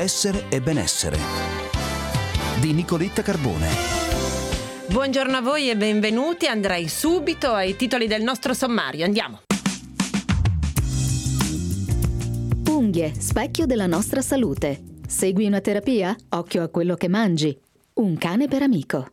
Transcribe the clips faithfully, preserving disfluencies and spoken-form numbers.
Essere e benessere di Nicoletta Carbone. Buongiorno a voi e benvenuti. Andrei subito ai titoli del nostro sommario. Andiamo. Unghie, specchio della nostra salute. Segui una terapia? Occhio a quello che mangi. Un cane per amico.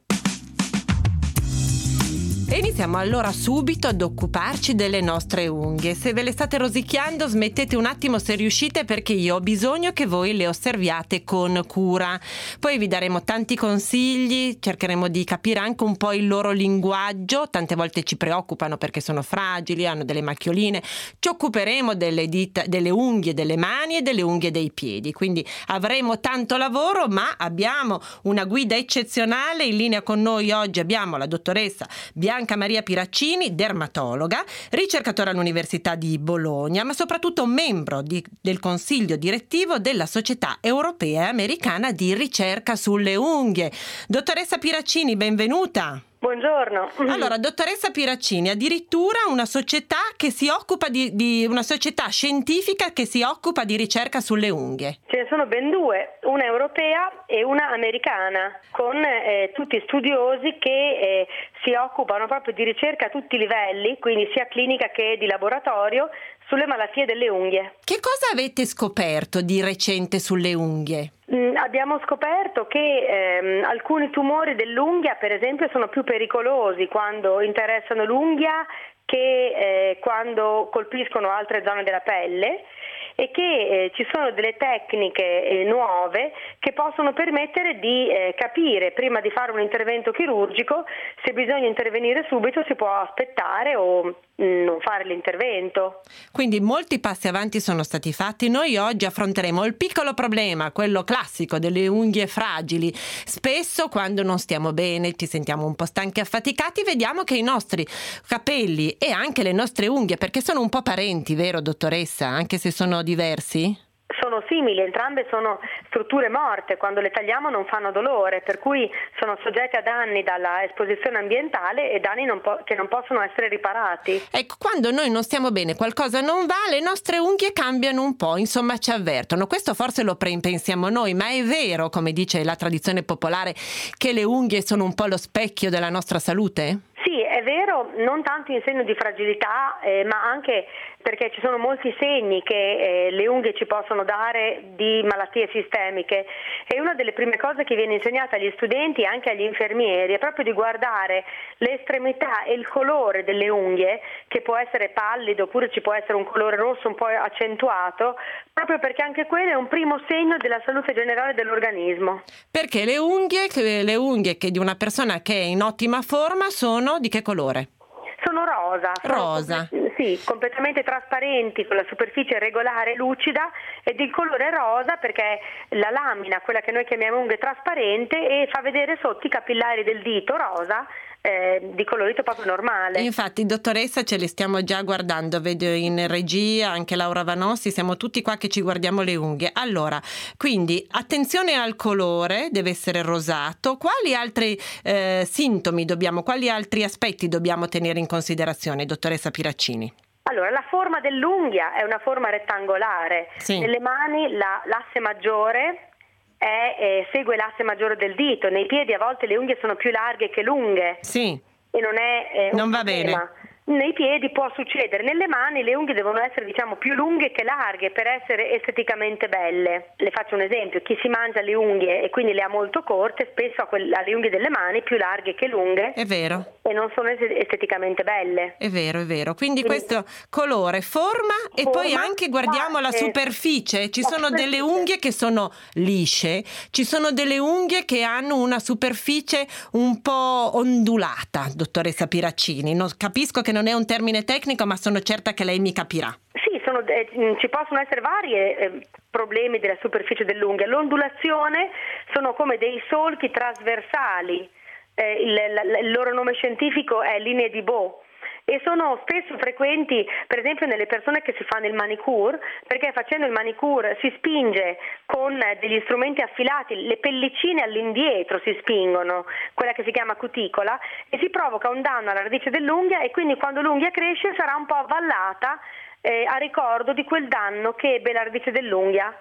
E iniziamo allora subito ad occuparci delle nostre unghie. Se ve le state rosicchiando, smettete un attimo se riuscite, perché io ho bisogno che voi le osserviate con cura. Poi vi daremo tanti consigli, cercheremo di capire anche un po' il loro linguaggio. Tante volte ci preoccupano perché sono fragili, hanno delle macchioline. Ci occuperemo delle dita, delle unghie delle mani e delle unghie dei piedi. Quindi avremo tanto lavoro, ma abbiamo una guida eccezionale. In linea con noi oggi abbiamo la dottoressa Bianca Maria Piraccini, dermatologa, ricercatore all'Università di Bologna, ma soprattutto membro di, del consiglio direttivo della Società Europea e Americana di Ricerca sulle Unghie. Dottoressa Piraccini, benvenuta. Buongiorno. Allora, dottoressa Piraccini, addirittura una società che si occupa di, di una società scientifica che si occupa di ricerca sulle unghie. Ce ne sono ben due, una europea e una americana, con eh, tutti studiosi che eh, si occupano proprio di ricerca a tutti i livelli, quindi sia clinica che di laboratorio, sulle malattie delle unghie. Che cosa avete scoperto di recente sulle unghie? Mm, abbiamo scoperto che ehm, alcuni tumori dell'unghia, per esempio, sono più pericolosi quando interessano l'unghia che eh, quando colpiscono altre zone della pelle, e che eh, ci sono delle tecniche eh, nuove che possono permettere di eh, capire, prima di fare un intervento chirurgico, se bisogna intervenire subito, si può aspettare o mh, non fare l'intervento. Quindi molti passi avanti sono stati fatti. Noi oggi affronteremo il piccolo problema, quello classico delle unghie fragili. Spesso quando non stiamo bene, ci sentiamo un po' stanchi e affaticati, vediamo che i nostri capelli e anche le nostre unghie, perché sono un po' parenti, vero dottoressa, anche se sono diversi? Sono simili, entrambe sono strutture morte, quando le tagliamo non fanno dolore, per cui sono soggette a danni dalla esposizione ambientale e danni non po- che non possono essere riparati. Ecco, quando noi non stiamo bene, qualcosa non va, le nostre unghie cambiano un po', insomma ci avvertono. Questo forse lo pensiamo noi, ma è vero, come dice la tradizione popolare, che le unghie sono un po' lo specchio della nostra salute? Sì, è vero, non tanto in segno di fragilità, eh, ma anche perché ci sono molti segni che eh, le unghie ci possono dare di malattie sistemiche, e una delle prime cose che viene insegnata agli studenti e anche agli infermieri è proprio di guardare le estremità e il colore delle unghie, che può essere pallido oppure ci può essere un colore rosso un po' accentuato, proprio perché anche quello è un primo segno della salute generale dell'organismo. Perché le unghie, le unghie che di una persona che è in ottima forma sono di che colore? Sono rosa. Rosa. Sono, sì, completamente trasparenti, con la superficie regolare, lucida, ed il colore rosa perché la lamina, quella che noi chiamiamo unghia, è trasparente e fa vedere sotto i capillari del dito rosa, eh, di colorito proprio normale. Infatti, dottoressa, ce le stiamo già guardando, vedo in regia anche Laura Vanossi, siamo tutti qua che ci guardiamo le unghie. Allora, quindi attenzione al colore, deve essere rosato. Quali altri eh, sintomi dobbiamo, quali altri aspetti dobbiamo tenere in considerazione, dottoressa Piraccini? Allora, la forma dell'unghia è una forma rettangolare. Sì. Nelle mani la, l'asse maggiore è, eh, segue l'asse maggiore del dito. Nei piedi a volte le unghie sono più larghe che lunghe. Sì. E non è eh, non un va problema. bene. Nei piedi può succedere, nelle mani le unghie devono essere, diciamo, più lunghe che larghe per essere esteticamente belle. Le faccio un esempio: chi si mangia le unghie e quindi le ha molto corte spesso ha, quelle, ha le unghie delle mani più larghe che lunghe. È vero. E non sono esteticamente belle. È vero, è vero. Quindi questo colore, forma, e Forma, poi anche guardiamo la parte. superficie. Ci La sono superficie. delle unghie che sono lisce, ci sono delle unghie che hanno una superficie un po' ondulata, dottoressa Piraccini. Non, capisco che non è un termine tecnico, ma sono certa che lei mi capirà. Sì, sono, eh, ci possono essere vari eh, problemi della superficie dell'unghia. L'ondulazione sono come dei solchi trasversali. Eh, il, la, il loro nome scientifico è linee di Beau, e sono spesso frequenti per esempio nelle persone che si fanno il manicure, perché facendo il manicure si spinge con degli strumenti affilati, le pellicine all'indietro si spingono, quella che si chiama cuticola, e si provoca un danno alla radice dell'unghia, e quindi quando l'unghia cresce sarà un po' avvallata eh, a ricordo di quel danno che ebbe la radice dell'unghia.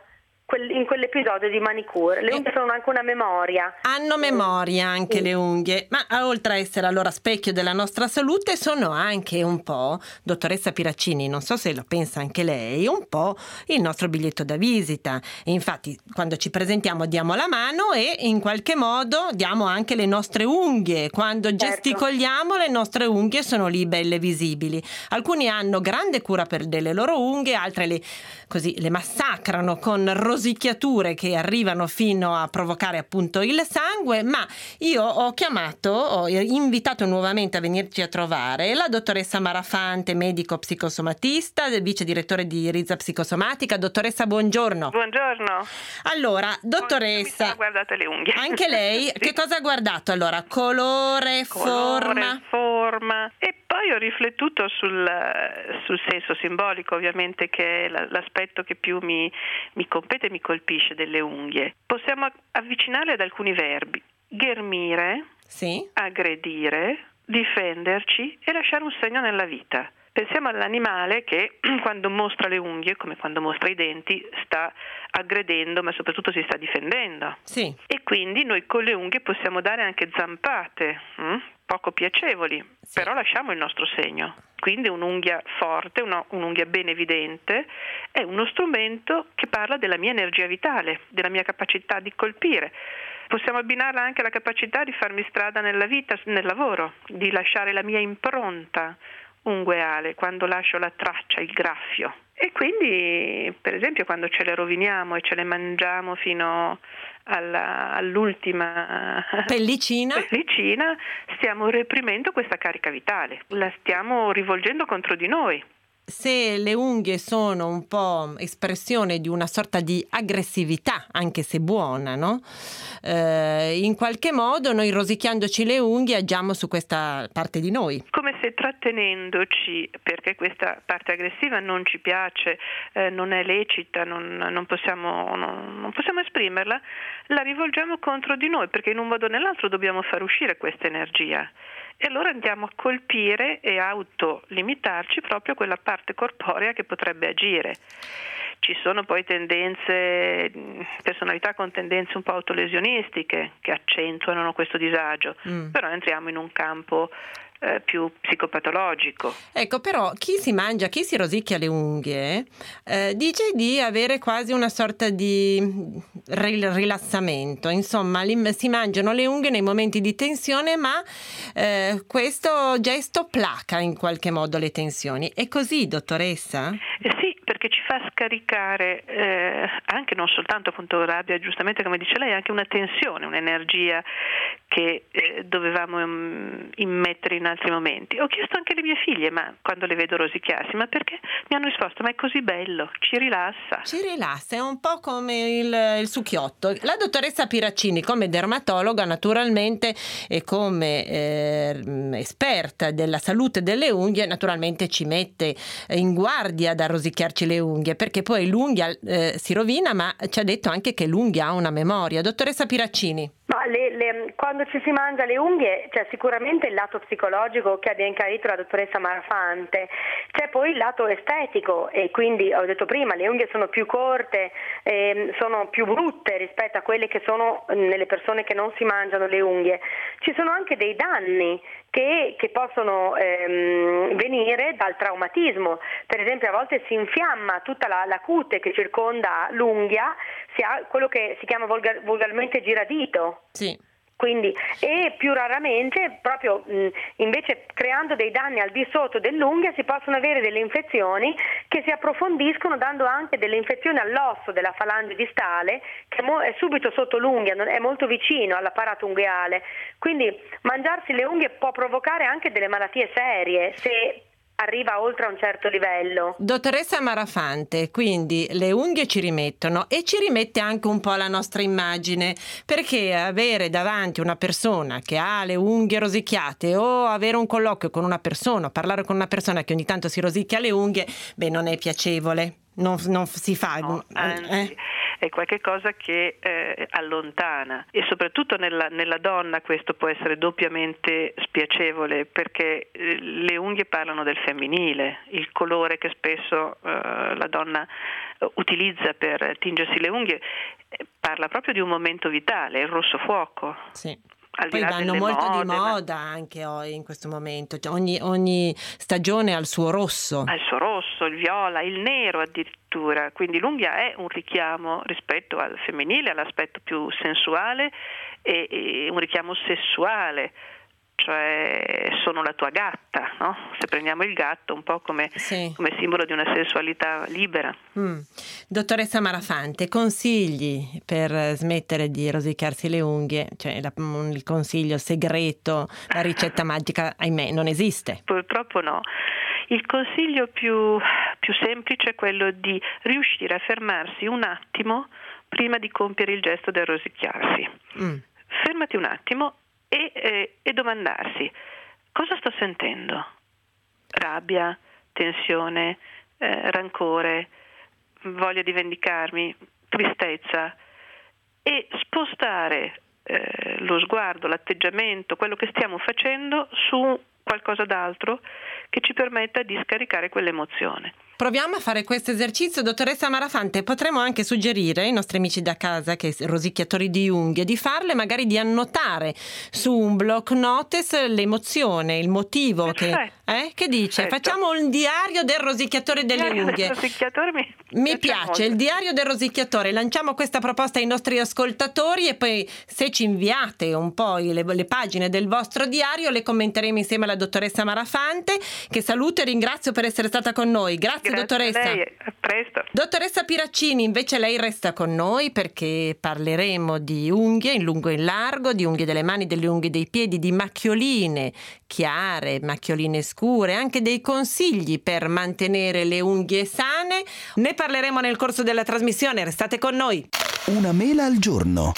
quel, in quell'episodio di manicure. Le unghie sono anche una memoria. Hanno memoria anche sì. le unghie, ma oltre a essere allora specchio della nostra salute sono anche un po', dottoressa Piraccini, non so se lo pensa anche lei, un po' il nostro biglietto da visita. E infatti quando ci presentiamo diamo la mano e in qualche modo diamo anche le nostre unghie. Quando Certo. gesticoliamo le nostre unghie sono lì belle visibili. Alcuni hanno grande cura per delle loro unghie, altre le, così, le massacrano con rosicchiature che arrivano fino a provocare appunto il sangue. Ma io ho chiamato, ho invitato nuovamente a venirci a trovare la dottoressa Marafante, medico psicosomatista, vice direttore di Rizza Psicosomatica. Dottoressa, buongiorno. Buongiorno. Allora, dottoressa, guardate le unghie. anche lei, sì. Che cosa ha guardato? Allora, colore, Colore, forma. forma. E poi ho riflettuto sul, sul senso simbolico, ovviamente, che è l'aspetto che più mi, mi compete e mi colpisce delle unghie. Possiamo avvicinarle ad alcuni verbi: ghermire, Sì. aggredire, difenderci e lasciare un segno nella vita. Pensiamo all'animale che quando mostra le unghie, come quando mostra i denti, sta aggredendo, ma soprattutto si sta difendendo. Sì. E quindi noi con le unghie possiamo dare anche zampate, hm? poco piacevoli, Sì. però lasciamo il nostro segno. Quindi un'unghia forte, una, un'unghia ben evidente, è uno strumento che parla della mia energia vitale, della mia capacità di colpire. Possiamo abbinarla anche alla capacità di farmi strada nella vita, nel lavoro, di lasciare la mia impronta ungueale, quando lascio la traccia, il graffio. E quindi, per esempio, quando ce le roviniamo e ce le mangiamo fino alla, all'ultima Pellicina. pellicina, stiamo reprimendo questa carica vitale, la stiamo rivolgendo contro di noi. Se le unghie sono un po' espressione di una sorta di aggressività, anche se buona, no? Eh, in qualche modo noi rosicchiandoci le unghie agiamo su questa parte di noi. Come se trattenendoci, perché questa parte aggressiva non ci piace, eh, non è lecita, non, non, possiamo, non, non possiamo esprimerla, la rivolgiamo contro di noi, perché in un modo o nell'altro dobbiamo far uscire questa energia. E allora andiamo a colpire e autolimitarci proprio quella parte corporea che potrebbe agire. Ci sono poi tendenze, personalità con tendenze un po' autolesionistiche che accentuano questo disagio, mm. però entriamo in un campo eh, più psicopatologico. Ecco, però chi si mangia, chi si rosicchia le unghie eh, dice di avere quasi una sorta di rilassamento, insomma si mangiano le unghie nei momenti di tensione, ma eh, questo gesto placa in qualche modo le tensioni. È così, dottoressa? Eh sì, perché ci fa scaricare eh, anche non soltanto appunto rabbia, giustamente come dice lei, anche una tensione, un'energia che eh, dovevamo um, immettere in altri momenti. Ho chiesto anche alle mie figlie, ma quando le vedo rosicchiarsi, ma perché? Mi hanno risposto, ma è così bello, ci rilassa. Ci rilassa, è un po' come il, il succhiotto. La dottoressa Piraccini, come dermatologa naturalmente e come eh, esperta della salute delle unghie, naturalmente ci mette in guardia da rosicchiarci le unghie, perché poi l'unghia eh, si rovina, ma ci ha detto anche che l'unghia ha una memoria. Dottoressa Piraccini. Ma le, le, quando ci si mangia le unghie c'è sicuramente il lato psicologico che ha ben chiarito la dottoressa Marafante, c'è poi il lato estetico e quindi ho detto prima le unghie sono più corte, eh, sono più brutte rispetto a quelle che sono nelle persone che non si mangiano le unghie. Ci sono anche dei danni che, che possono ehm, venire dal traumatismo, per esempio a volte si infiamma tutta la, la cute che circonda l'unghia, si ha quello che si chiama volgar, volgarmente giradito. Sì. Quindi, e più raramente, proprio mh, invece creando dei danni al di sotto dell'unghia, si possono avere delle infezioni che si approfondiscono, dando anche delle infezioni all'osso della falange distale, che è subito sotto l'unghia, è molto vicino all'apparato unghiale. Quindi mangiarsi le unghie può provocare anche delle malattie serie se arriva oltre a un certo livello. Dottoressa Marafante, quindi le unghie ci rimettono e ci rimette anche un po' la nostra immagine, perché avere davanti una persona che ha le unghie rosicchiate o avere un colloquio con una persona, parlare con una persona che ogni tanto si rosicchia le unghie, beh, non è piacevole, non, non si fa. No, anzi, eh? è qualcosa che eh, allontana, e soprattutto nella, nella donna questo può essere doppiamente spiacevole, perché eh, le unghie parlano del femminile, il colore che spesso eh, la donna utilizza per tingersi le unghie parla proprio di un momento vitale, il rosso fuoco. Sì. Al Poi di là vanno delle molto mode, di moda ma... anche oggi in questo momento, cioè, ogni, ogni stagione ha il suo rosso. Ha il suo rosso, il viola, il nero addirittura, quindi l'unghia è un richiamo rispetto al femminile, all'aspetto più sensuale e, e un richiamo sessuale. Cioè sono la tua gatta, no? Se prendiamo il gatto un po' come, sì. come simbolo di una sensualità libera. Mm. Dottoressa Marafante, consigli per smettere di rosicchiarsi le unghie? Cioè la, il consiglio segreto, la ricetta magica, ahimè, non esiste. Purtroppo no. Il consiglio più, più semplice è quello di riuscire a fermarsi un attimo prima di compiere il gesto del rosicchiarsi. Mm. Fermati un attimo E, eh, e domandarsi cosa sto sentendo? Rabbia, tensione, eh, rancore, voglia di vendicarmi, tristezza, e spostare eh, lo sguardo, l'atteggiamento, quello che stiamo facendo su qualcosa d'altro che ci permetta di scaricare quell'emozione. Proviamo a fare questo esercizio, dottoressa Marafante. Potremmo anche suggerire ai nostri amici da casa, che rosicchiatori di unghie, di farle, magari di annotare su un block notice l'emozione, il motivo. Che, eh? che dice? Perfetto. Facciamo un diario del rosicchiatore delle diario unghie. Del rosicchiatore mi, mi piace, il diario del rosicchiatore. Lanciamo questa proposta ai nostri ascoltatori e poi, se ci inviate un po' le, le pagine del vostro diario, le commenteremo insieme alla dottoressa Marafante, che saluto e ringrazio per essere stata con noi. Grazie. Grazie Dottoressa. a lei, a presto. Dottoressa Piraccini, invece lei resta con noi perché parleremo di unghie in lungo e in largo, di unghie delle mani, delle unghie dei piedi, di macchioline chiare, macchioline scure, anche dei consigli per mantenere le unghie sane. Ne parleremo nel corso della trasmissione, restate con noi. Una mela al giorno.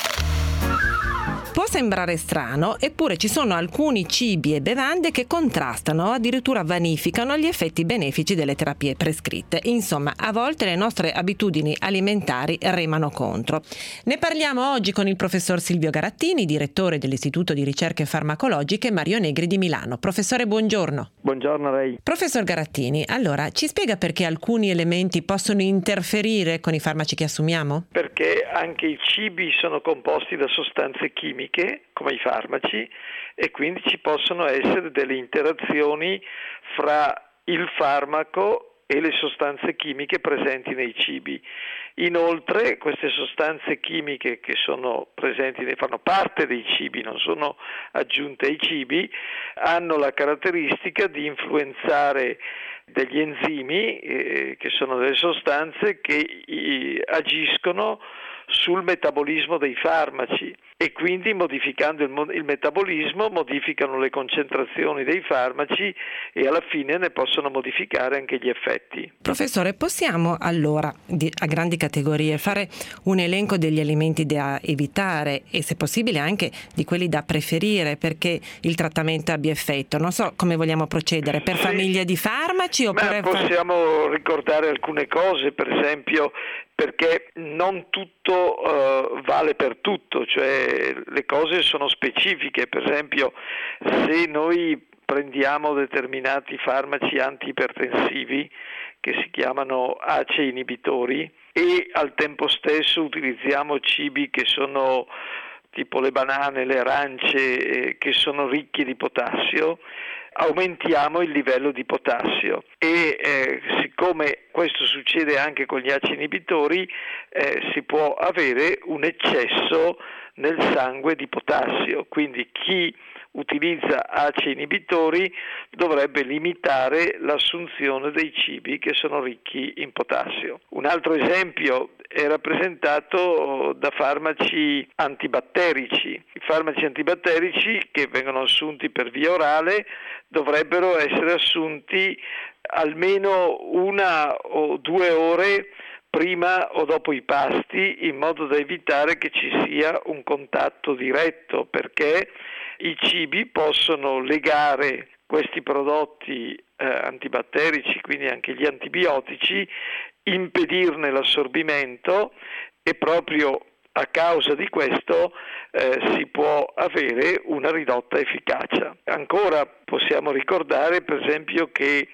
Può sembrare strano, eppure ci sono alcuni cibi e bevande che contrastano o addirittura vanificano gli effetti benefici delle terapie prescritte. Insomma, a volte le nostre abitudini alimentari remano contro. Ne parliamo oggi con il professor Silvio Garattini, direttore dell'Istituto di Ricerche Farmacologiche Mario Negri di Milano. Professore, buongiorno. Buongiorno a lei. Professor Garattini, allora, ci spiega perché alcuni elementi possono interferire con i farmaci che assumiamo? Perché anche i cibi sono composti da sostanze chimiche, come i farmaci, e quindi ci possono essere delle interazioni fra il farmaco e le sostanze chimiche presenti nei cibi. Inoltre queste sostanze chimiche che sono presenti, ne fanno parte dei cibi, non sono aggiunte ai cibi, hanno la caratteristica di influenzare degli enzimi, eh, che sono delle sostanze che eh, agiscono sul metabolismo dei farmaci, e quindi modificando il, mo- il metabolismo modificano le concentrazioni dei farmaci e alla fine ne possono modificare anche gli effetti. Professore, possiamo allora di, a grandi categorie fare un elenco degli alimenti da evitare e, se possibile, anche di quelli da preferire perché il trattamento abbia effetto? Non so come vogliamo procedere, per sì. famiglia di farmaci oppure... Ma possiamo ricordare alcune cose, per esempio, perché non tutto uh, vale per tutto, cioè le cose sono specifiche. Per esempio, se noi prendiamo determinati farmaci antiipertensivi che si chiamano A C E inibitori e al tempo stesso utilizziamo cibi che sono tipo le banane, le arance, eh, che sono ricchi di potassio, aumentiamo il livello di potassio e eh, siccome questo succede anche con gli A C E inibitori, eh, si può avere un eccesso nel sangue di potassio, quindi chi utilizza A C E inibitori dovrebbe limitare l'assunzione dei cibi che sono ricchi in potassio. Un altro esempio è rappresentato da farmaci antibatterici. I farmaci antibatterici che vengono assunti per via orale dovrebbero essere assunti almeno una o due ore prima o dopo i pasti, in modo da evitare che ci sia un contatto diretto, perché i cibi possono legare questi prodotti eh, antibatterici, quindi anche gli antibiotici, impedirne l'assorbimento e proprio a causa di questo eh, si può avere una ridotta efficacia. Ancora possiamo ricordare per esempio che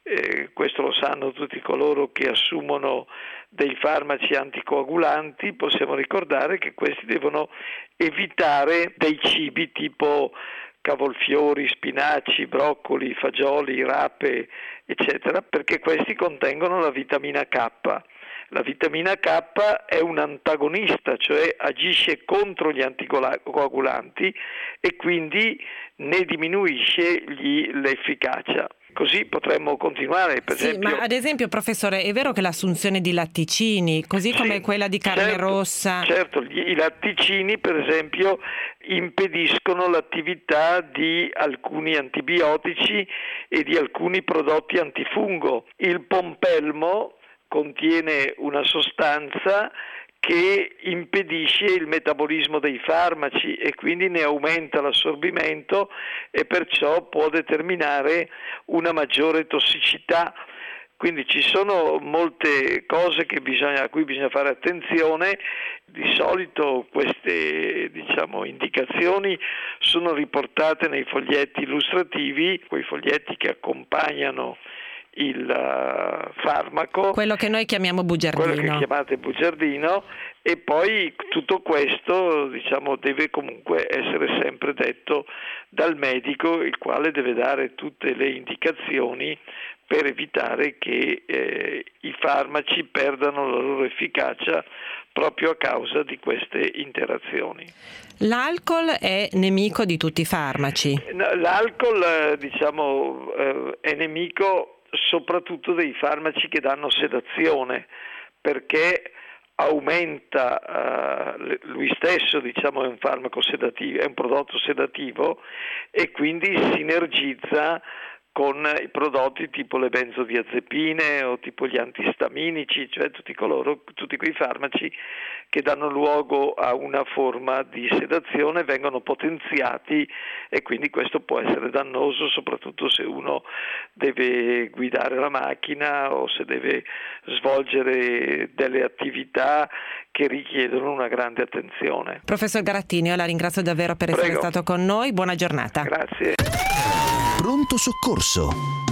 eh, questo lo sanno tutti coloro che assumono dei farmaci anticoagulanti, possiamo ricordare che questi devono evitare dei cibi tipo cavolfiori, spinaci, broccoli, fagioli, rape, eccetera, perché questi contengono la vitamina K. La vitamina K è un antagonista, cioè agisce contro gli anticoagulanti e quindi ne diminuisce gli, l'efficacia. Così potremmo continuare, per sì, esempio. Ma ad esempio, professore, è vero che l'assunzione di latticini, così sì, come quella di carne certo, rossa. Certo, gli, i latticini, per esempio, impediscono l'attività di alcuni antibiotici e di alcuni prodotti antifungo. Il pompelmo contiene una sostanza che impedisce il metabolismo dei farmaci e quindi ne aumenta l'assorbimento e perciò può determinare una maggiore tossicità. Quindi ci sono molte cose che bisogna, a cui bisogna fare attenzione. Di solito queste, diciamo, indicazioni sono riportate nei foglietti illustrativi, quei foglietti che accompagnano il uh, farmaco, quello che noi chiamiamo bugiardino, quello che chiamate bugiardino, e poi tutto questo, diciamo, deve comunque essere sempre detto dal medico, il quale deve dare tutte le indicazioni per evitare che eh, i farmaci perdano la loro efficacia proprio a causa di queste interazioni. L'alcol è nemico di tutti i farmaci. L'alcol, diciamo, eh, è nemico soprattutto dei farmaci che danno sedazione, perché aumenta, uh, lui stesso, diciamo, è un farmaco sedativo, è un prodotto sedativo e quindi sinergizza con i prodotti tipo le benzodiazepine o tipo gli antistaminici, cioè tutti coloro, tutti quei farmaci che danno luogo a una forma di sedazione vengono potenziati e quindi questo può essere dannoso soprattutto se uno deve guidare la macchina o se deve svolgere delle attività che richiedono una grande attenzione. Professor Garattini, io la ringrazio davvero per essere Prego. stato con noi, buona giornata. Grazie. Pronto soccorso.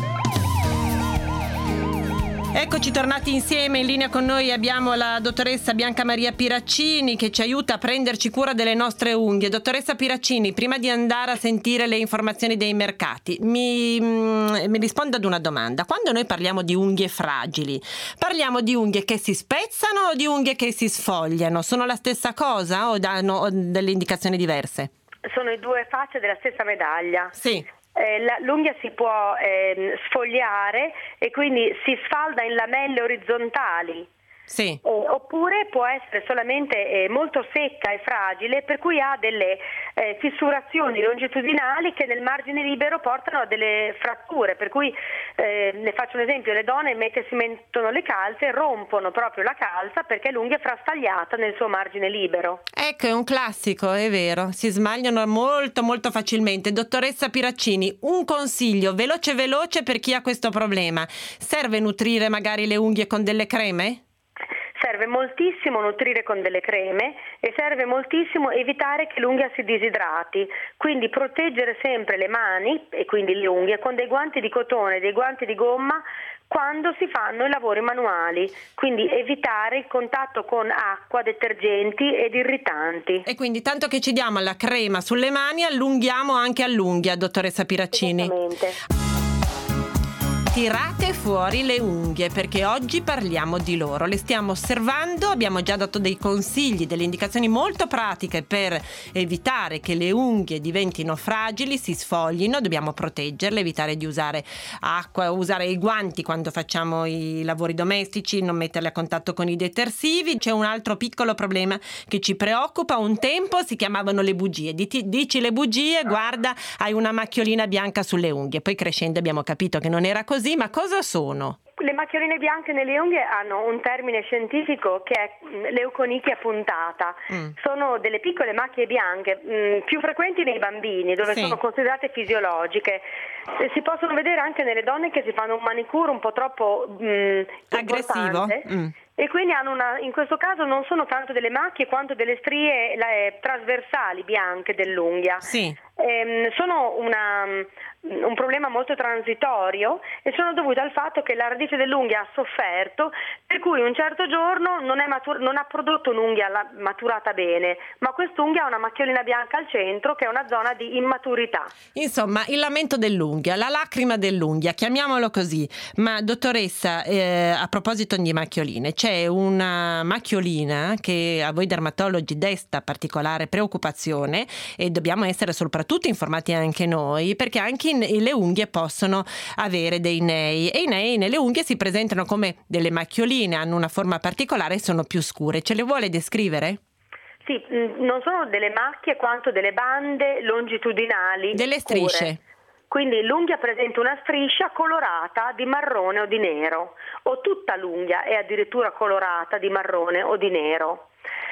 Eccoci tornati insieme, in linea con noi abbiamo la dottoressa Bianca Maria Piraccini che ci aiuta a prenderci cura delle nostre unghie. Dottoressa Piraccini, prima di andare a sentire le informazioni dei mercati, mi, mi risponda ad una domanda. Quando noi parliamo di unghie fragili, parliamo di unghie che si spezzano o di unghie che si sfogliano? Sono la stessa cosa o danno delle indicazioni diverse? Sono i due facce della stessa medaglia. Sì. Eh, la, l'unghia si può eh, sfogliare e quindi si sfalda in lamelle orizzontali. Sì. Eh, oppure può essere solamente eh, molto secca e fragile, per cui ha delle eh, fissurazioni longitudinali che nel margine libero portano a delle fratture, per cui eh, ne faccio un esempio: le donne mentre si mettono le calze rompono proprio la calza perché l'unghia è frastagliata nel suo margine libero. Ecco, è un classico, è vero, si sbagliano molto molto facilmente. Dottoressa Piraccini, un consiglio veloce veloce per chi ha questo problema: serve nutrire magari le unghie con delle creme? Serve moltissimo nutrire con delle creme e serve moltissimo evitare che l'unghia si disidrati, quindi proteggere sempre le mani e quindi le unghie con dei guanti di cotone, dei guanti di gomma quando si fanno i lavori manuali, quindi evitare il contatto con acqua, detergenti ed irritanti. E quindi tanto che ci diamo la crema sulle mani, allunghiamo anche all'unghia, dottoressa Piraccini. Esattamente. Tirate fuori le unghie perché oggi parliamo di loro, le stiamo osservando, abbiamo già dato dei consigli, delle indicazioni molto pratiche per evitare che le unghie diventino fragili, si sfoglino, dobbiamo proteggerle, evitare di usare acqua, usare i guanti quando facciamo i lavori domestici, non metterli a contatto con i detersivi. C'è un altro piccolo problema che ci preoccupa: un tempo si chiamavano le bugie, dici, dici le bugie, guarda hai una macchiolina bianca sulle unghie, poi crescendo abbiamo capito che non era così. Ma cosa sono? Le macchioline bianche nelle unghie hanno un termine scientifico che è leuconichia puntata. Mm. Sono delle piccole macchie bianche mh, più frequenti nei bambini, dove sì. sono considerate fisiologiche. E si possono vedere anche nelle donne che si fanno un manicure un po' troppo mh, aggressivo. Mm. E quindi hanno una, in questo caso non sono tanto delle macchie quanto delle strie la, trasversali bianche dell'unghia. Sì. ehm, sono una, un problema molto transitorio e sono dovute al fatto che la radice dell'unghia ha sofferto, per cui un certo giorno non, è matur- non ha prodotto un'unghia la- maturata bene, ma quest'unghia ha una macchiolina bianca al centro che è una zona di immaturità. Insomma, il lamento dell'unghia, la lacrima dell'unghia, chiamiamolo così. Ma dottoressa, eh, a proposito di macchioline, c'è una macchiolina che a voi dermatologi desta particolare preoccupazione e dobbiamo essere soprattutto informati anche noi, perché anche in, le unghie possono avere dei nei e i nei nelle unghie si presentano come delle macchioline, hanno una forma particolare e sono più scure. Ce le vuole descrivere? Sì, non sono delle macchie quanto delle bande longitudinali delle scure. Strisce. Quindi l'unghia presenta una striscia colorata di marrone o di nero, o tutta l'unghia è addirittura colorata di marrone o di nero.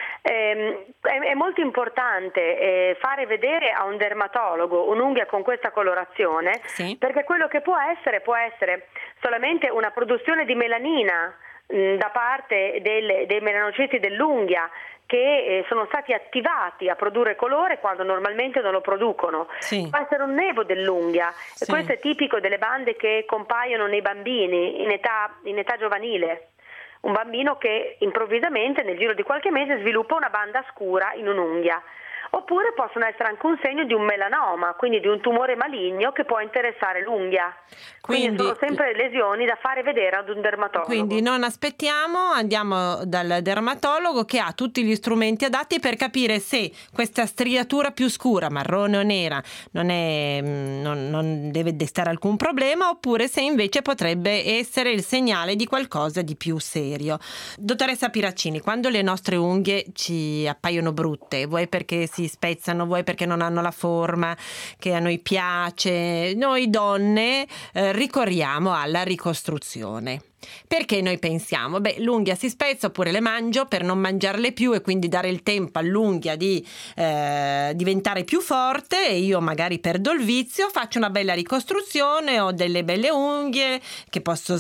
Eh, è, è molto importante eh, fare vedere a un dermatologo un'unghia con questa colorazione, sì. Perché quello che può essere può essere solamente una produzione di melanina mh, da parte del, dei melanociti dell'unghia che eh, sono stati attivati a produrre colore quando normalmente non lo producono. Sì. Può essere un nevo dell'unghia, Sì. e questo è tipico delle bande che compaiono nei bambini in età, in età giovanile. Un bambino che improvvisamente nel giro di qualche mese sviluppa una banda scura in un'unghia. Oppure possono essere anche un segno di un melanoma, quindi di un tumore maligno che può interessare l'unghia. Quindi, quindi sono sempre lesioni da fare vedere ad un dermatologo. Quindi non aspettiamo, andiamo dal dermatologo che ha tutti gli strumenti adatti per capire se questa striatura più scura, marrone o nera, non, è, non, non deve destare alcun problema, oppure se invece potrebbe essere il segnale di qualcosa di più serio. Dottoressa Piraccini, quando le nostre unghie ci appaiono brutte, vuoi perché si spezzano, vuoi perché non hanno la forma che a noi piace, noi donne eh, ricorriamo alla ricostruzione. Perché noi pensiamo, beh, l'unghia si spezza oppure le mangio per non mangiarle più e quindi dare il tempo all'unghia di eh, diventare più forte e io magari perdo il vizio, faccio una bella ricostruzione, ho delle belle unghie che posso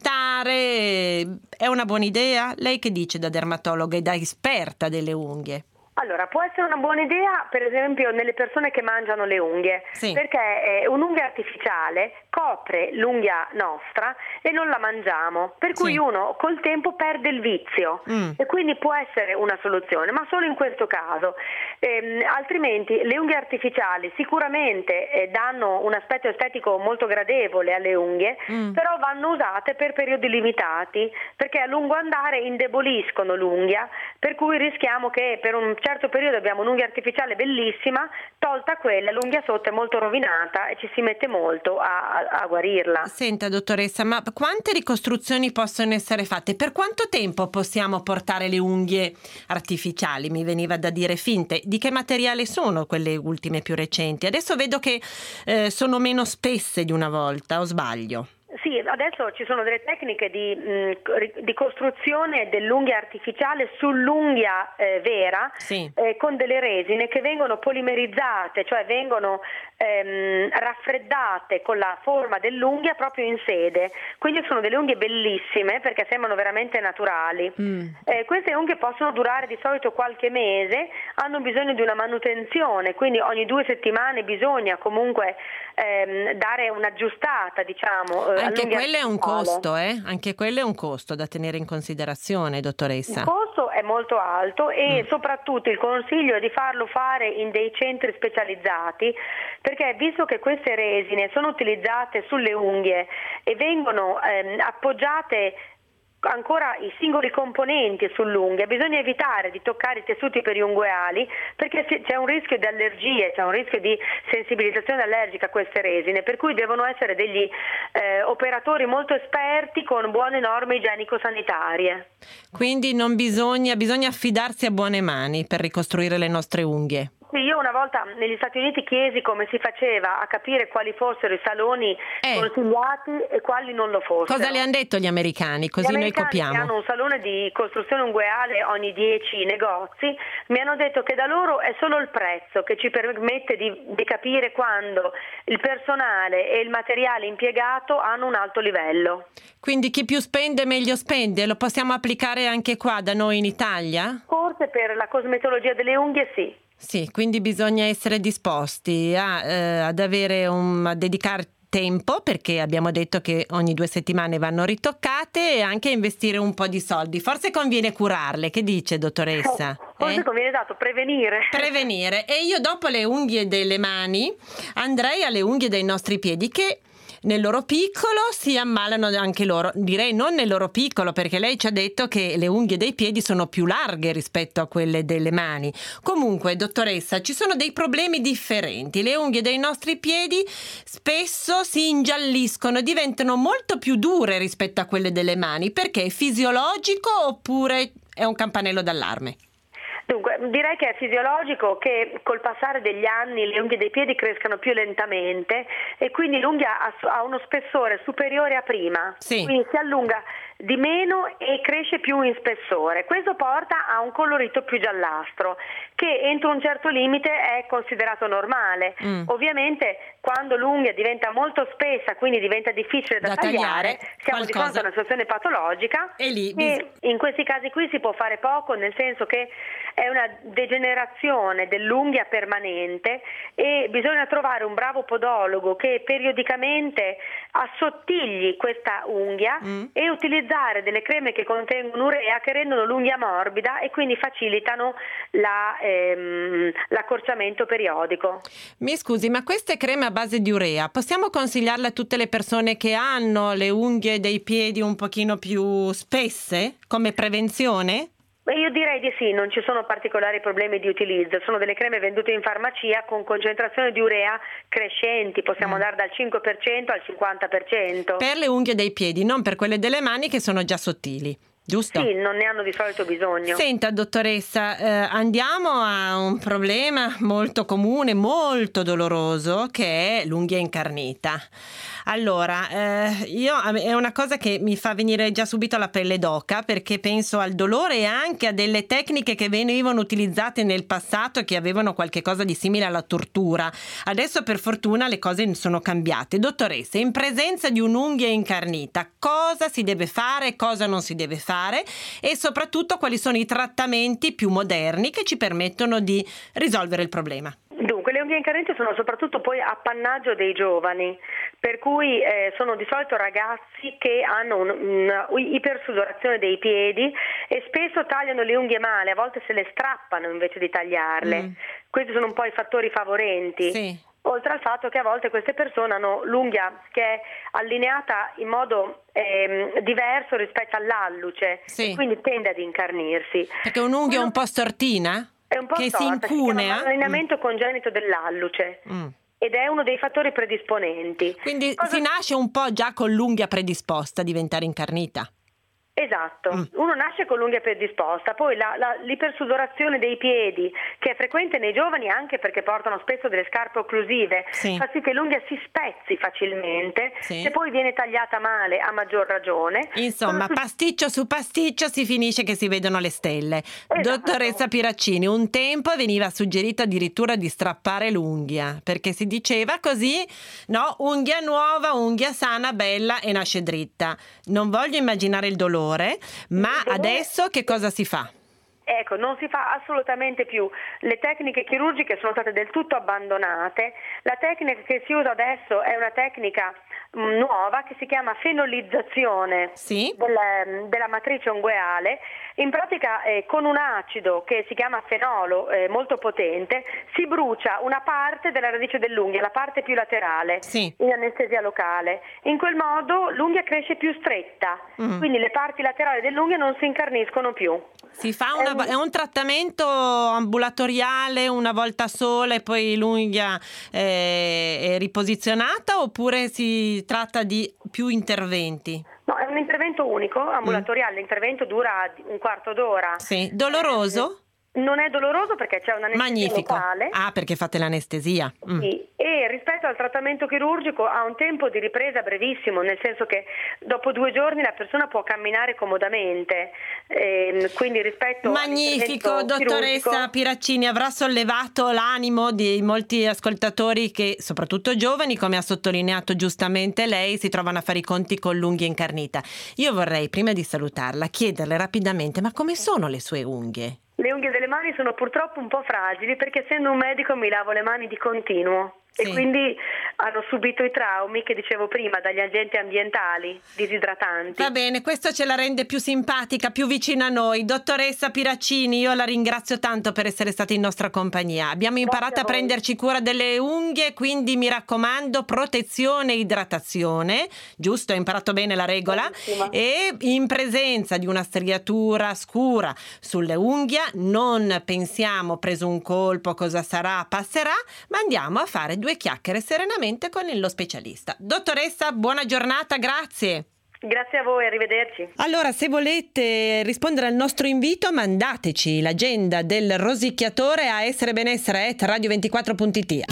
smaltare. È una buona idea? Lei che dice da dermatologa e da esperta delle unghie? Allora, può essere una buona idea per esempio nelle persone che mangiano le unghie, sì. Perché eh, un'unghia artificiale copre l'unghia nostra e non la mangiamo, per cui sì. uno col tempo perde il vizio mm. e quindi può essere una soluzione, ma solo in questo caso. Ehm, altrimenti le unghie artificiali sicuramente eh, danno un aspetto estetico molto gradevole alle unghie, mm. però vanno usate per periodi limitati, perché a lungo andare indeboliscono l'unghia, per cui rischiamo che per un certo periodo abbiamo un'unghia artificiale bellissima, tolta quella, l'unghia sotto è molto rovinata e ci si mette molto a, a, a guarirla. Senta dottoressa, ma quante ricostruzioni possono essere fatte? Per quanto tempo possiamo portare le unghie artificiali? Mi veniva da dire finte. Di che materiale sono quelle ultime più recenti? Adesso vedo che eh, sono meno spesse di una volta, o sbaglio? Sì, adesso ci sono delle tecniche di, mh, di costruzione dell'unghia artificiale sull'unghia eh, vera, sì. eh, con delle resine che vengono polimerizzate, cioè vengono ehm, raffreddate con la forma dell'unghia proprio in sede. Quindi sono delle unghie bellissime perché sembrano veramente naturali. Mm. Eh, queste unghie possono durare di solito qualche mese, hanno bisogno di una manutenzione, quindi ogni due settimane bisogna comunque ehm, dare un'aggiustata, diciamo. Eh, Anche quello è un costo, eh? Anche quello è un costo da tenere in considerazione, dottoressa. Il costo è molto alto e mm. soprattutto il consiglio è di farlo fare in dei centri specializzati, perché visto che queste resine sono utilizzate sulle unghie e vengono ehm, appoggiate ancora i singoli componenti sull'unghia, bisogna evitare di toccare i tessuti periunguali perché c'è un rischio di allergie, c'è un rischio di sensibilizzazione allergica a queste resine, per cui devono essere degli eh, operatori molto esperti con buone norme igienico-sanitarie. Quindi non bisogna, bisogna affidarsi a buone mani per ricostruire le nostre unghie. Io una volta negli Stati Uniti chiesi come si faceva a capire quali fossero i saloni eh. consigliati e quali non lo fossero. Cosa le hanno detto gli americani? Così gli noi americani copiamo. Che hanno un salone di costruzione ungueale ogni dieci negozi, mi hanno detto che da loro è solo il prezzo che ci permette di, di capire quando il personale e il materiale impiegato hanno un alto livello. Quindi chi più spende meglio spende, lo possiamo applicare anche qua da noi in Italia? Forse per la cosmetologia delle unghie sì. Sì, quindi bisogna essere disposti a, eh, ad avere un, a dedicare tempo, perché abbiamo detto che ogni due settimane vanno ritoccate, e anche investire un po' di soldi. Forse conviene curarle, che dice, dottoressa? Forse Eh? conviene, esatto, prevenire. Prevenire. E io dopo le unghie delle mani andrei alle unghie dei nostri piedi, che nel loro piccolo si ammalano anche loro. Direi non nel loro piccolo, perché lei ci ha detto che le unghie dei piedi sono più larghe rispetto a quelle delle mani. Comunque, dottoressa, ci sono dei problemi differenti. Le unghie dei nostri piedi spesso si ingialliscono, diventano molto più dure rispetto a quelle delle mani. Perché? È fisiologico oppure è un campanello d'allarme? Dunque, direi che è fisiologico che col passare degli anni le unghie dei piedi crescano più lentamente e quindi l'unghia ha, ha uno spessore superiore a prima, sì. Quindi si allunga di meno e cresce più in spessore. Questo porta a un colorito più giallastro, che entro un certo limite è considerato normale. Mm. Ovviamente quando l'unghia diventa molto spessa, quindi diventa difficile da, da tagliare, tagliare, siamo qualcosa di fronte a una situazione patologica e, lì, e bis- in questi casi qui si può fare poco, nel senso che è una degenerazione dell'unghia permanente e bisogna trovare un bravo podologo che periodicamente assottigli questa unghia mm. e utilizzare delle creme che contengono urea, che rendono l'unghia morbida e quindi facilitano la, ehm, l'accorciamento periodico. Mi scusi, ma queste creme a base di urea possiamo consigliarle a tutte le persone che hanno le unghie dei piedi un pochino più spesse come prevenzione? Beh, io direi di sì, non ci sono particolari problemi di utilizzo, sono delle creme vendute in farmacia con concentrazione di urea crescenti, possiamo andare dal cinque per cento al cinquanta per cento. Per le unghie dei piedi, non per quelle delle mani che sono già sottili. Giusto? Sì, non ne hanno di solito bisogno. Senta, dottoressa, eh, andiamo a un problema molto comune, molto doloroso, che è l'unghia incarnita. Allora, eh, io è una cosa che mi fa venire già subito la pelle d'oca, perché penso al dolore e anche a delle tecniche che venivano utilizzate nel passato e che avevano qualche cosa di simile alla tortura. Adesso per fortuna le cose sono cambiate. Dottoressa, in presenza di un'unghia incarnita, cosa si deve fare, cosa non si deve fare e soprattutto quali sono i trattamenti più moderni che ci permettono di risolvere il problema? Dunque, le unghie incarnite sono soprattutto poi appannaggio dei giovani, per cui eh, sono di solito ragazzi che hanno un'ipersudorazione dei piedi e spesso tagliano le unghie male, a volte se le strappano invece di tagliarle. Mm. Questi sono un po' i fattori favorenti. Sì. Oltre al fatto che a volte queste persone hanno l'unghia che è allineata in modo ehm, diverso rispetto all'alluce, sì. E quindi tende ad incarnirsi. Perché un'unghia Quello... un po' stortina? È un po' che storta, si incunea? Si chiama allineamento mm. congenito dell'alluce. Mm. Ed è uno dei fattori predisponenti. Quindi Cosa... si nasce un po' già con l'unghia predisposta a diventare incarnita? Esatto, mm. uno nasce con l'unghia predisposta, poi la, la, l'ipersudorazione dei piedi, che è frequente nei giovani anche perché portano spesso delle scarpe occlusive, sì. fa sì che l'unghia si spezzi facilmente, sì. Se poi viene tagliata male a maggior ragione. Insomma, Sono... pasticcio su pasticcio si finisce che si vedono le stelle. Esatto. Dottoressa Piraccini, un tempo veniva suggerito addirittura di strappare l'unghia, perché si diceva così, no, unghia nuova, unghia sana, bella e nasce dritta. Non voglio immaginare il dolore, ma adesso che cosa si fa? Ecco, non si fa assolutamente più. Le tecniche chirurgiche sono state del tutto abbandonate. La tecnica che si usa adesso è una tecnica mh, nuova che si chiama fenolizzazione sì. della, della matrice ungueale. In pratica eh, con un acido che si chiama fenolo eh, molto potente si brucia una parte della radice dell'unghia, la parte più laterale, sì. in anestesia locale. In quel modo l'unghia cresce più stretta, mm. quindi le parti laterali dell'unghia non si incarniscono più. Si fa una, è un trattamento ambulatoriale una volta sola e poi l'unghia è, è riposizionata, oppure si tratta di più interventi? No, è un intervento unico, ambulatoriale. Mm. L'intervento dura un quarto d'ora. Sì. Doloroso? Non è doloroso perché c'è un'anestesia Magnifico. locale. Ah, perché fate l'anestesia. Mm. Sì, e rispetto al trattamento chirurgico ha un tempo di ripresa brevissimo, nel senso che dopo due giorni la persona può camminare comodamente. Ehm, quindi rispetto Magnifico, dottoressa Piraccini, avrà sollevato l'animo di molti ascoltatori che, soprattutto giovani, come ha sottolineato giustamente lei, si trovano a fare i conti con l'unghia incarnita. Io vorrei, prima di salutarla, chiederle rapidamente: ma come sono le sue unghie? Le unghie delle mani sono purtroppo un po' fragili perché essendo un medico mi lavo le mani di continuo. Sì. E quindi hanno subito i traumi che dicevo prima dagli agenti ambientali disidratanti. Va bene, questo ce la rende più simpatica, più vicina a noi. Dottoressa Piraccini, io la ringrazio tanto per essere stata in nostra compagnia. Abbiamo imparato a, a prenderci cura delle unghie, quindi mi raccomando, protezione e idratazione, giusto? Ho imparato bene la regola. Bellissima. E in presenza di una striatura scura sulle unghie non pensiamo preso un colpo, cosa sarà, passerà, ma andiamo a fare due chiacchiere serenamente con lo specialista. Dottoressa, buona giornata, grazie. Grazie a voi, arrivederci. Allora, se volete rispondere al nostro invito, mandateci l'agenda del rosicchiatore a esserebenessere at radio ventiquattro punto it.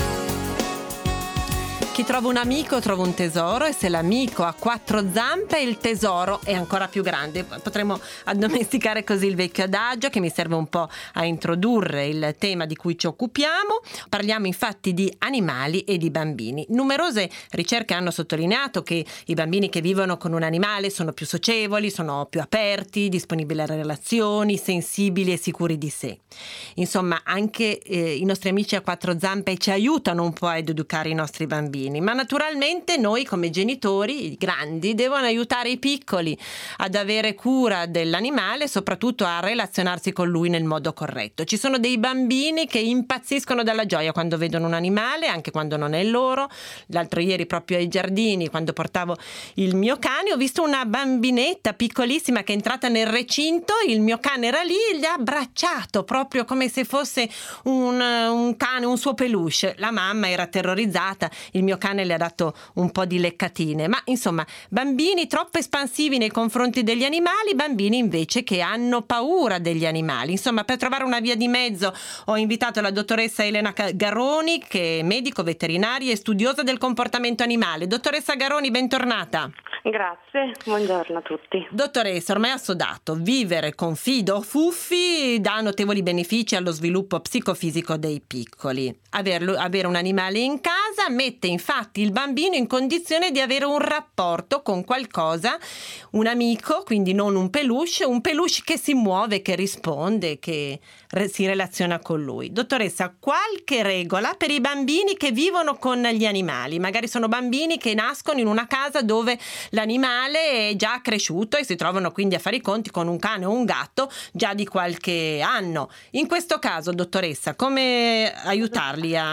Chi trova un amico trova un tesoro, e se l'amico ha quattro zampe il tesoro è ancora più grande. Potremmo addomesticare così il vecchio adagio, che mi serve un po' a introdurre il tema di cui ci occupiamo. Parliamo infatti di animali e di bambini. Numerose ricerche hanno sottolineato che i bambini che vivono con un animale sono più socievoli, sono più aperti, disponibili alle relazioni, sensibili e sicuri di sé. Insomma, anche eh, i nostri amici a quattro zampe ci aiutano un po' ad educare i nostri bambini. Ma naturalmente noi come genitori, i grandi, devono aiutare i piccoli ad avere cura dell'animale, soprattutto a relazionarsi con lui nel modo corretto. Ci sono dei bambini che impazziscono dalla gioia quando vedono un animale, anche quando non è loro. L'altro ieri proprio ai giardini, quando portavo il mio cane, ho visto una bambinetta piccolissima che è entrata nel recinto, il mio cane era lì e gli ha abbracciato proprio come se fosse un, un cane, un suo peluche. La mamma era terrorizzata, il mio cane le ha dato un po' di leccatine, ma insomma bambini troppo espansivi nei confronti degli animali, bambini invece che hanno paura degli animali. Insomma, per trovare una via di mezzo ho invitato la dottoressa Elena Garoni, che è medico veterinaria e studiosa del comportamento animale. Dottoressa Garoni, bentornata. Grazie, buongiorno a tutti. Dottoressa, ormai assodato, vivere con Fido Fuffi dà notevoli benefici allo sviluppo psicofisico dei piccoli. Averlo, avere un animale in casa mette infatti il bambino in condizione di avere un rapporto con qualcosa, un amico, quindi non un peluche, un peluche che si muove, che risponde, che re- si relaziona con lui. Dottoressa, qualche regola per i bambini che vivono con gli animali? Magari sono bambini che nascono in una casa dove l'animale è già cresciuto e si trovano quindi a fare i conti con un cane o un gatto già di qualche anno. In questo caso, dottoressa, come aiutarli a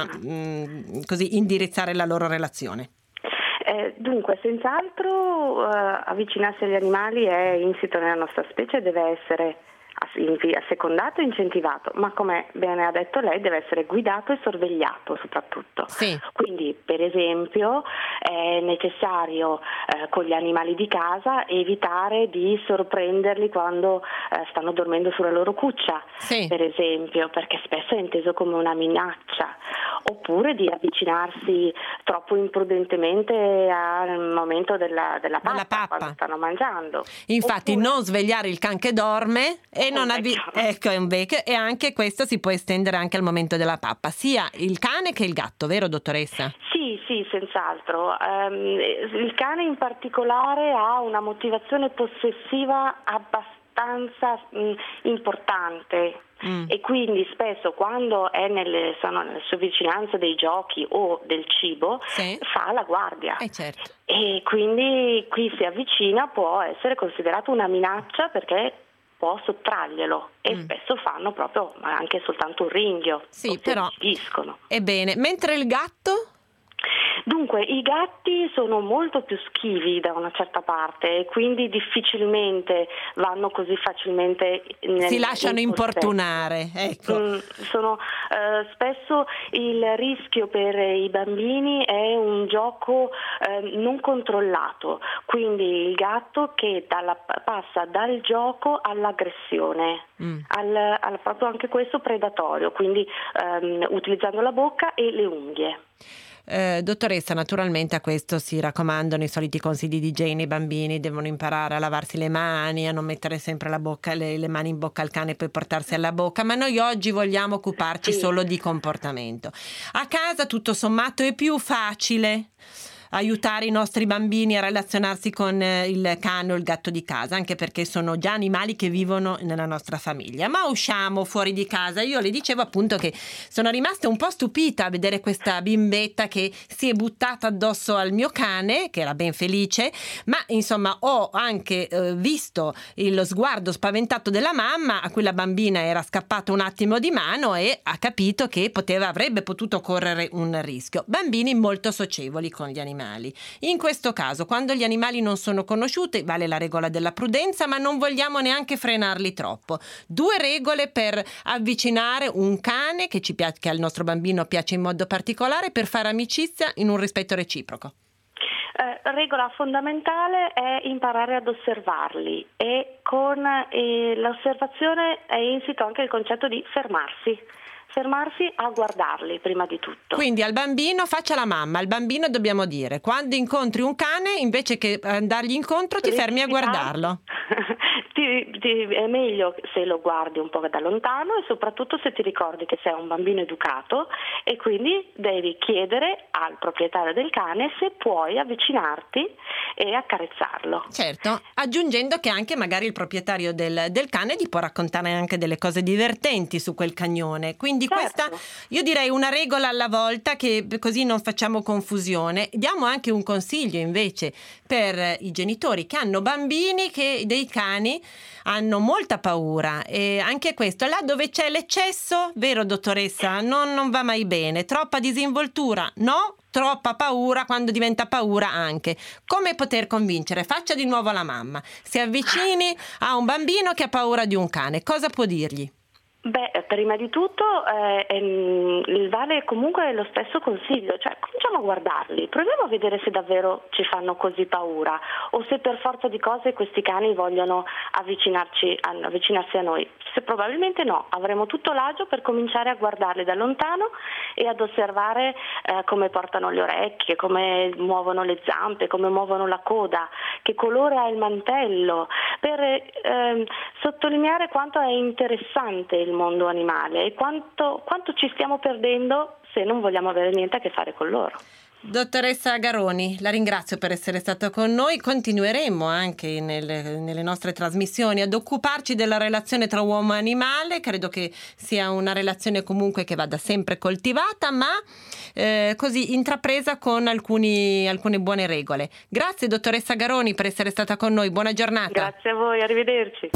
mh, così indirizzare la loro relazione? Eh, dunque, senz'altro eh, avvicinarsi agli animali è insito nella nostra specie, deve essere assecondato e incentivato, ma come bene ha detto lei deve essere guidato e sorvegliato soprattutto. Sì. Quindi per esempio è necessario eh, con gli animali di casa evitare di sorprenderli quando eh, stanno dormendo sulla loro cuccia, sì. per esempio, perché spesso è inteso come una minaccia, oppure di avvicinarsi troppo imprudentemente al momento della, della pappa, della pappa quando stanno mangiando. Infatti oppure... non svegliare il can che dorme e non avvi- ecco, è un vecchio, e anche questo si può estendere anche al momento della pappa, sia il cane che il gatto, vero dottoressa? Sì, sì, senz'altro. Um, il cane in particolare ha una motivazione possessiva abbastanza mh, importante. Mm. E quindi spesso quando è nelle, sono nelle sue vicinanze dei giochi o del cibo, sì. fa la guardia. Eh certo. E quindi qui si avvicina, può essere considerato una minaccia perché può sottrarglielo e mm. spesso fanno proprio anche soltanto un ringhio. Sì, però ebbene, mentre il gatto? Dunque, i gatti sono molto più schivi da una certa parte e quindi difficilmente vanno così facilmente nel, si lasciano importunare, ecco. Mm, sono, eh, spesso il rischio per i bambini è un gioco eh, non controllato, quindi il gatto che dalla, passa dal gioco all'aggressione, mm. al, al proprio anche questo predatorio, quindi ehm, utilizzando la bocca e le unghie. Eh, dottoressa, naturalmente a questo si raccomandano i soliti consigli di igiene. I bambini devono imparare a lavarsi le mani, a non mettere sempre la bocca, le, le mani in bocca al cane e poi portarsi alla bocca, ma noi oggi vogliamo occuparci sì. solo di comportamento. A casa tutto sommato è più facile. aiutare i nostri bambini a relazionarsi con il cane o il gatto di casa, anche perché sono già animali che vivono nella nostra famiglia. Ma usciamo fuori di casa. Io le dicevo appunto che sono rimasta un po' stupita a vedere questa bimbetta che si è buttata addosso al mio cane, che era ben felice, ma insomma ho anche eh, visto il sguardo spaventato della mamma, a cui la bambina era scappata un attimo di mano e ha capito che poteva, avrebbe potuto correre un rischio. Bambini molto socievoli con gli animali. In questo caso, quando gli animali non sono conosciuti, vale la regola della prudenza, ma non vogliamo neanche frenarli troppo. Due regole per avvicinare un cane che, ci piace, che al nostro bambino piace in modo particolare, per fare amicizia in un rispetto reciproco. Eh, regola fondamentale è imparare ad osservarli, e con eh, l'osservazione è insito anche il concetto di fermarsi. Fermarsi a guardarli prima di tutto. Quindi al bambino, faccia la mamma, al bambino dobbiamo dire: quando incontri un cane, invece che andargli incontro, ti fermi a guardarlo. ti, ti, è meglio se lo guardi un po' da lontano, e soprattutto se ti ricordi che sei un bambino educato, e quindi devi chiedere al proprietario del cane se puoi avvicinarti e accarezzarlo. Certo, aggiungendo che anche magari il proprietario del, del cane gli può raccontare anche delle cose divertenti su quel cagnone. Quindi Certo. questa, io direi, una regola alla volta, che così non facciamo confusione. Diamo anche un consiglio invece per i genitori che hanno bambini che dei cani hanno molta paura, e anche questo, là dove c'è l'eccesso, vero dottoressa, non, non va mai bene. Troppa disinvoltura no, troppa paura, quando diventa paura anche. Come poter convincere? Faccia di nuovo la mamma, si avvicini a un bambino che ha paura di un cane, cosa può dirgli? Beh, prima di tutto eh, ehm, vale comunque lo stesso consiglio, cioè cominciamo a guardarli, proviamo a vedere se davvero ci fanno così paura, o se per forza di cose questi cani vogliono avvicinarci, a, avvicinarsi a noi. Se probabilmente no, avremo tutto l'agio per cominciare a guardarli da lontano e ad osservare eh, come portano le orecchie, come muovono le zampe, come muovono la coda, che colore ha il mantello, per eh, sottolineare quanto è interessante il mondo animale e quanto, quanto ci stiamo perdendo se non vogliamo avere niente a che fare con loro. Dottoressa Garoni, la ringrazio per essere stata con noi. Continueremo anche nelle, nelle nostre trasmissioni ad occuparci della relazione tra uomo e animale. Credo che sia una relazione comunque che vada sempre coltivata, ma eh, così intrapresa con alcuni, alcune buone regole. Grazie dottoressa Garoni per essere stata con noi, buona giornata. Grazie a voi, arrivederci.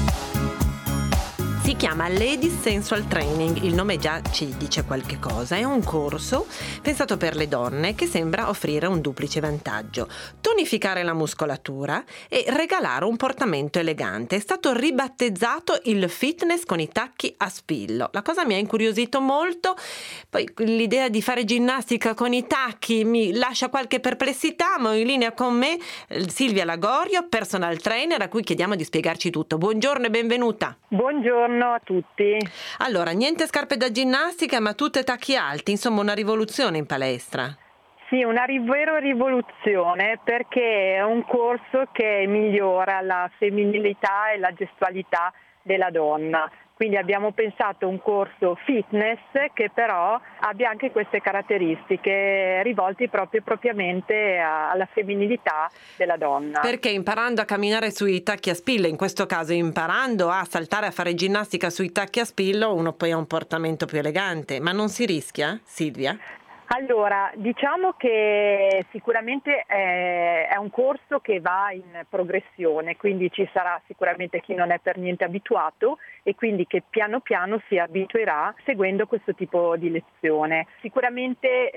Si chiama Ladies Sensual Training, il nome già ci dice qualche cosa. È un corso pensato per le donne che sembra offrire un duplice vantaggio: tonificare la muscolatura e regalare un portamento elegante. È stato ribattezzato il fitness con i tacchi a spillo. La cosa mi ha incuriosito molto, poi l'idea di fare ginnastica con i tacchi mi lascia qualche perplessità, ma in linea con me Silvia Lagorio, personal trainer, a cui chiediamo di spiegarci tutto. Buongiorno e benvenuta. Buongiorno a tutti. Allora, niente scarpe da ginnastica, ma tutte tacchi alti, insomma una rivoluzione in palestra. Sì, una vera rivoluzione, perché è un corso che migliora la femminilità e la gestualità della donna. Quindi abbiamo pensato un corso fitness che però abbia anche queste caratteristiche rivolti proprio propriamente alla femminilità della donna. Perché imparando a camminare sui tacchi a spillo, in questo caso imparando a saltare, a fare ginnastica sui tacchi a spillo, uno poi ha un portamento più elegante. Ma non si rischia, Silvia? Allora, diciamo che sicuramente è, è un corso che va in progressione, quindi ci sarà sicuramente chi non è per niente abituato e quindi che piano piano si abituerà seguendo questo tipo di lezione. Sicuramente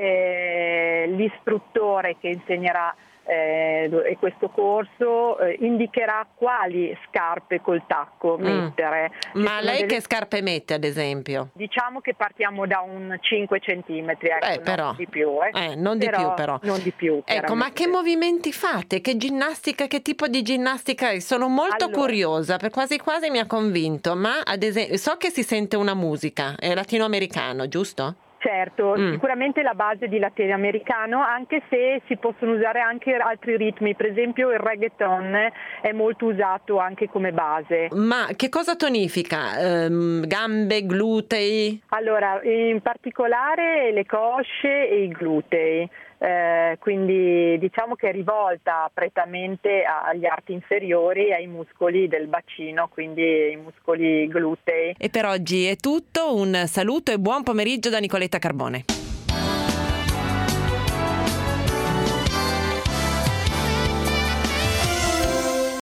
eh, l'istruttore che insegnerà eh, questo corso eh, indicherà quali scarpe col tacco mm. mettere. Ma lei delle... che scarpe mette, ad esempio? Diciamo che partiamo da un cinque centimetri, ecco, eh, però, non di più. Eh. Eh, non di però, più però. Non di più. Ecco, ma che movimenti fate? Che ginnastica, che tipo di ginnastica è? Sono molto allora, curiosa, per quasi quasi mi ha convinto, ma ad esempio so che si sente una musica, è latinoamericano, giusto? Certo, mm. sicuramente la base di latinoamericano, anche se si possono usare anche altri ritmi, per esempio il reggaeton è molto usato anche come base. Ma che cosa tonifica? Ehm, gambe, glutei? Allora, in particolare le cosce e i glutei. Eh, quindi diciamo che è rivolta prettamente agli arti inferiori e ai muscoli del bacino, quindi i muscoli glutei. E per oggi è tutto, un saluto e buon pomeriggio da Nicoletta Carbone.